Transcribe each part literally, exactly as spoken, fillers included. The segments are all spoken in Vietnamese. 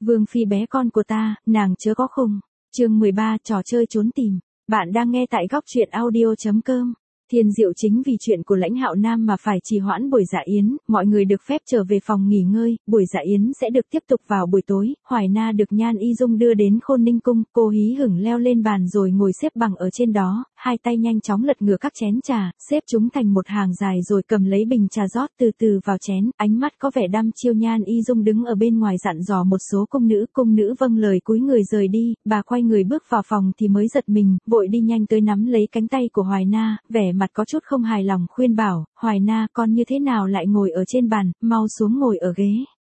Vương phi bé con của ta, nàng chớ có khùng. Chương mười ba, trò chơi trốn tìm. Bạn đang nghe tại góc truyện audio chấm com. Thiên Diệu chính vì chuyện của Lãnh Hạo Nam mà phải trì hoãn buổi dạ yến, mọi người được phép trở về phòng nghỉ ngơi, buổi dạ yến sẽ được tiếp tục vào buổi tối. Hoài Na được Nhan Y Dung đưa đến Khôn Ninh cung, cô hí hửng leo lên bàn rồi ngồi xếp bằng ở trên đó, hai tay nhanh chóng lật ngửa các chén trà, xếp chúng thành một hàng dài rồi cầm lấy bình trà rót từ từ vào chén, ánh mắt có vẻ đăm chiêu. Nhan Y Dung đứng ở bên ngoài dặn dò một số cung nữ, cung nữ vâng lời cúi người rời đi, bà quay người bước vào phòng thì mới giật mình, vội đi nhanh tới nắm lấy cánh tay của Hoài Na, vẻ mặt có chút không hài lòng khuyên bảo, Hoài Na con như thế nào lại ngồi ở trên bàn, mau xuống ngồi ở ghế.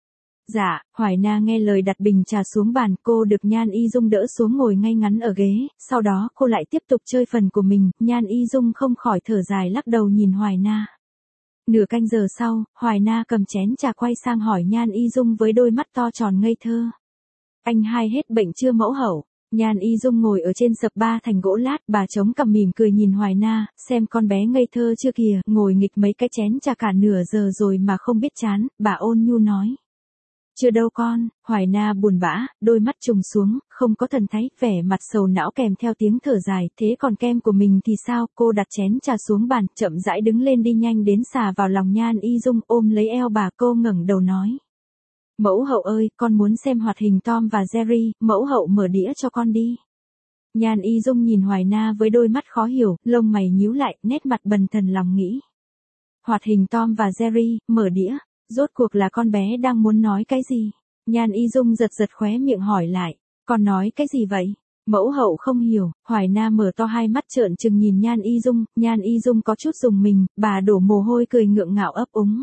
Dạ, Hoài Na nghe lời đặt bình trà xuống bàn, cô được Nhan Y Dung đỡ xuống ngồi ngay ngắn ở ghế, sau đó cô lại tiếp tục chơi phần của mình, Nhan Y Dung không khỏi thở dài lắc đầu nhìn Hoài Na. Nửa canh giờ sau, Hoài Na cầm chén trà quay sang hỏi Nhan Y Dung với đôi mắt to tròn ngây thơ. Anh hai hết bệnh chưa mẫu hậu? Nhan Y Dung ngồi ở trên sập ba thành gỗ lát, bà chống cằm mỉm cười nhìn Hoài Na, xem con bé ngây thơ chưa kìa, ngồi nghịch mấy cái chén trà cả nửa giờ rồi mà không biết chán, bà ôn nhu nói. Chưa đâu con, Hoài Na buồn bã, đôi mắt trùng xuống, không có thần thái, vẻ mặt sầu não kèm theo tiếng thở dài, thế còn kem của mình thì sao? Cô đặt chén trà xuống bàn, chậm rãi đứng lên đi nhanh đến xà vào lòng Nhan Y Dung, ôm lấy eo bà, cô ngẩng đầu nói. Mẫu hậu ơi, con muốn xem hoạt hình Tom và Jerry, mẫu hậu mở đĩa cho con đi. Nhan Y Dung nhìn Hoài Na với đôi mắt khó hiểu, lông mày nhíu lại, nét mặt bần thần lòng nghĩ. Hoạt hình Tom và Jerry, mở đĩa, rốt cuộc là con bé đang muốn nói cái gì? Nhan Y Dung giật giật khóe miệng hỏi lại, con nói cái gì vậy? Mẫu hậu không hiểu, Hoài Na mở to hai mắt trợn trừng nhìn Nhan Y Dung, Nhan Y Dung có chút rùng mình, bà đổ mồ hôi cười ngượng ngạo ấp úng.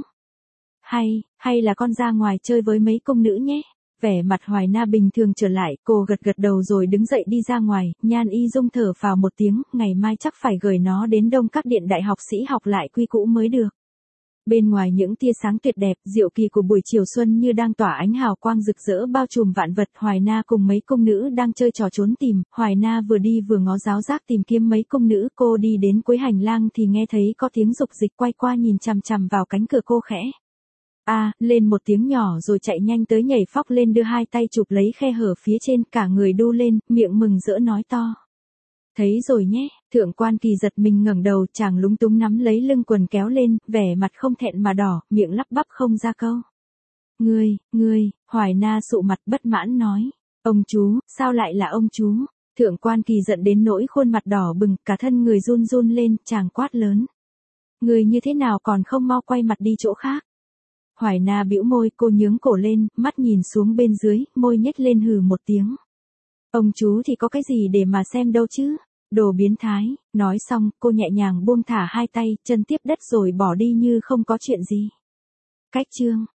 Hay, hay là con ra ngoài chơi với mấy công nữ nhé. Vẻ mặt Hoài Na bình thường trở lại, cô gật gật đầu rồi đứng dậy đi ra ngoài, Nhan Y Dung thở phào một tiếng, ngày mai chắc phải gửi nó đến Đông Các Điện đại học sĩ học lại quy cũ mới được. Bên ngoài những tia sáng tuyệt đẹp, diệu kỳ của buổi chiều xuân như đang tỏa ánh hào quang rực rỡ bao trùm vạn vật, Hoài Na cùng mấy công nữ đang chơi trò trốn tìm, Hoài Na vừa đi vừa ngó giáo giác tìm kiếm mấy công nữ, cô đi đến cuối hành lang thì nghe thấy có tiếng dục dịch, quay qua nhìn chằm chằm vào cánh cửa, cô khẽ. A, à, lên một tiếng nhỏ rồi chạy nhanh tới nhảy phóc lên đưa hai tay chụp lấy khe hở phía trên, cả người đu lên, miệng mừng rỡ nói to. Thấy rồi nhé, Thượng Quan Kỳ giật mình ngẩng đầu, chàng lúng túng nắm lấy lưng quần kéo lên, vẻ mặt không thẹn mà đỏ, miệng lắp bắp không ra câu. Ngươi, ngươi, Hoài Na sụ mặt bất mãn nói. Ông chú, sao lại là ông chú? Thượng Quan Kỳ giận đến nỗi khuôn mặt đỏ bừng, cả thân người run run lên, chàng quát lớn. Ngươi như thế nào còn không mau quay mặt đi chỗ khác? Hoài Na bĩu môi, cô nhướng cổ lên, mắt nhìn xuống bên dưới, môi nhếch lên hừ một tiếng. Ông chú thì có cái gì để mà xem đâu chứ? Đồ biến thái. Nói xong, cô nhẹ nhàng buông thả hai tay, chân tiếp đất rồi bỏ đi như không có chuyện gì. Cách chương